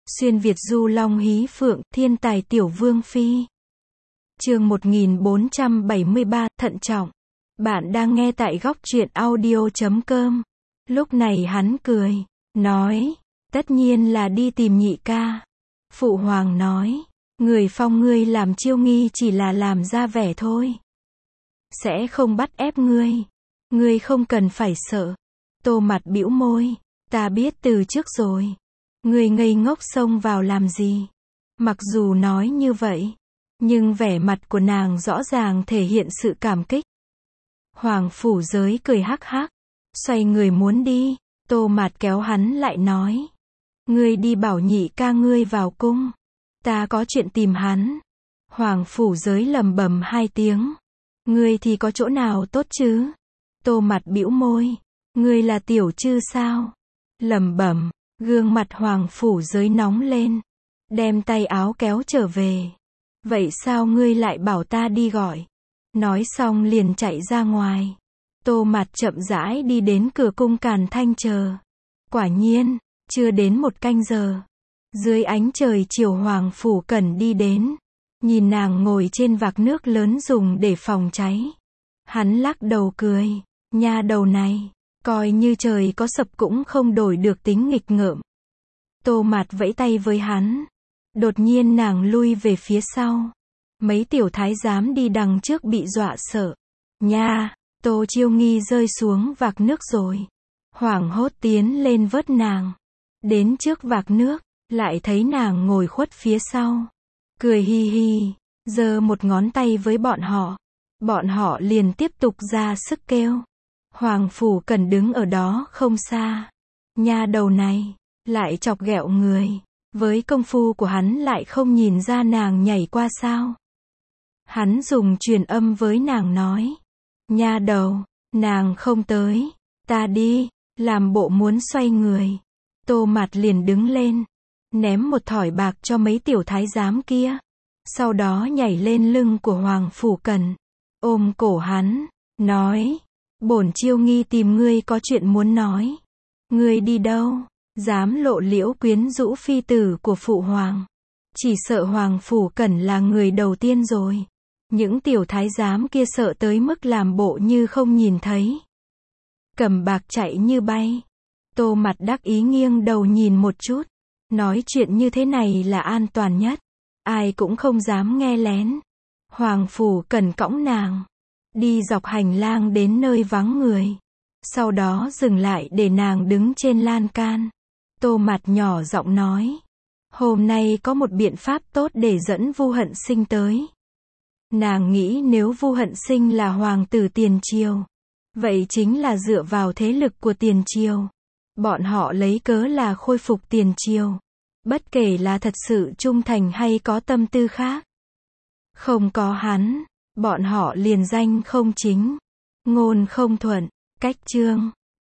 Xuyên Việt du long hí phượng, thiên tài tiểu vương phi. Chương 1473, thận trọng. Bạn đang nghe tại góc truyện audio.com. Lúc này hắn cười, nói, tất nhiên là đi tìm nhị ca. Phụ hoàng nói, người phong ngươi làm chiêu nghi chỉ là làm ra vẻ thôi. Sẽ không bắt ép ngươi. Ngươi không cần phải sợ. Tô Mặt bĩu môi, ta biết từ trước rồi. Ngươi ngây ngốc xông vào làm gì? Mặc dù nói như vậy, nhưng vẻ mặt của nàng rõ ràng thể hiện sự cảm kích. Hoàng Phủ Giới cười hắc hắc, xoay người muốn đi, Tô Mạt kéo hắn lại nói. Ngươi đi bảo nhị ca ngươi vào cung. Ta có chuyện tìm hắn. Hoàng Phủ Giới lầm bầm hai tiếng. Ngươi thì có chỗ nào tốt chứ? Tô Mạt bĩu môi. Ngươi là tiểu chư sao? Lầm bầm. Gương mặt Hoàng Phủ Giới nóng lên, đem tay áo kéo trở về. Vậy sao ngươi lại bảo ta đi gọi? Nói xong liền chạy ra ngoài. Tô Mạt chậm rãi đi đến cửa cung Càn Thanh chờ. Quả nhiên, chưa đến một canh giờ. Dưới ánh trời chiều Hoàng Phủ Cẩn đi đến. Nhìn nàng ngồi trên vạc nước lớn dùng để phòng cháy. Hắn lắc đầu cười. Nha đầu này, coi như trời có sập cũng không đổi được tính nghịch ngợm. Tô Mạt vẫy tay với hắn. Đột nhiên nàng lui về phía sau. Mấy tiểu thái giám đi đằng trước bị dọa sợ. Nha, Tô Chiêu Nghi rơi xuống vạc nước rồi. Hoảng hốt tiến lên vớt nàng. Đến trước vạc nước, lại thấy nàng ngồi khuất phía sau. Cười hi hi, giơ một ngón tay với bọn họ. Bọn họ liền tiếp tục ra sức kêu. Hoàng Phủ Cần đứng ở đó không xa. Nha đầu này, lại chọc ghẹo người. Với công phu của hắn lại không nhìn ra nàng nhảy qua sao. Hắn dùng truyền âm với nàng nói. Nha đầu, nàng không tới. Ta đi, làm bộ muốn xoay người. Tô Mạt liền đứng lên. Ném một thỏi bạc cho mấy tiểu thái giám kia. Sau đó nhảy lên lưng của Hoàng Phủ Cần. Ôm cổ hắn, nói. Bổn Chiêu Nghi tìm ngươi có chuyện muốn nói. Ngươi đi đâu? Dám lộ liễu quyến rũ phi tử của phụ hoàng. Chỉ sợ Hoàng Phủ Cẩn là người đầu tiên rồi. Những tiểu thái giám kia sợ tới mức làm bộ như không nhìn thấy. Cầm bạc chạy như bay. Tô Mặt đắc ý nghiêng đầu nhìn một chút. Nói chuyện như thế này là an toàn nhất. Ai cũng không dám nghe lén. Hoàng Phủ Cẩn cõng nàng. Đi dọc hành lang đến nơi vắng người. Sau đó dừng lại để nàng đứng trên lan can. Tô Mạt nhỏ giọng nói. Hôm nay có một biện pháp tốt để dẫn Vu Hận Sinh tới. Nàng nghĩ nếu Vu Hận Sinh là hoàng tử tiền triều. Vậy chính là dựa vào thế lực của tiền triều. Bọn họ lấy cớ là khôi phục tiền triều. Bất kể là thật sự trung thành hay có tâm tư khác. Không có hắn, bọn họ liền danh không chính. Ngôn không thuận, cách chương.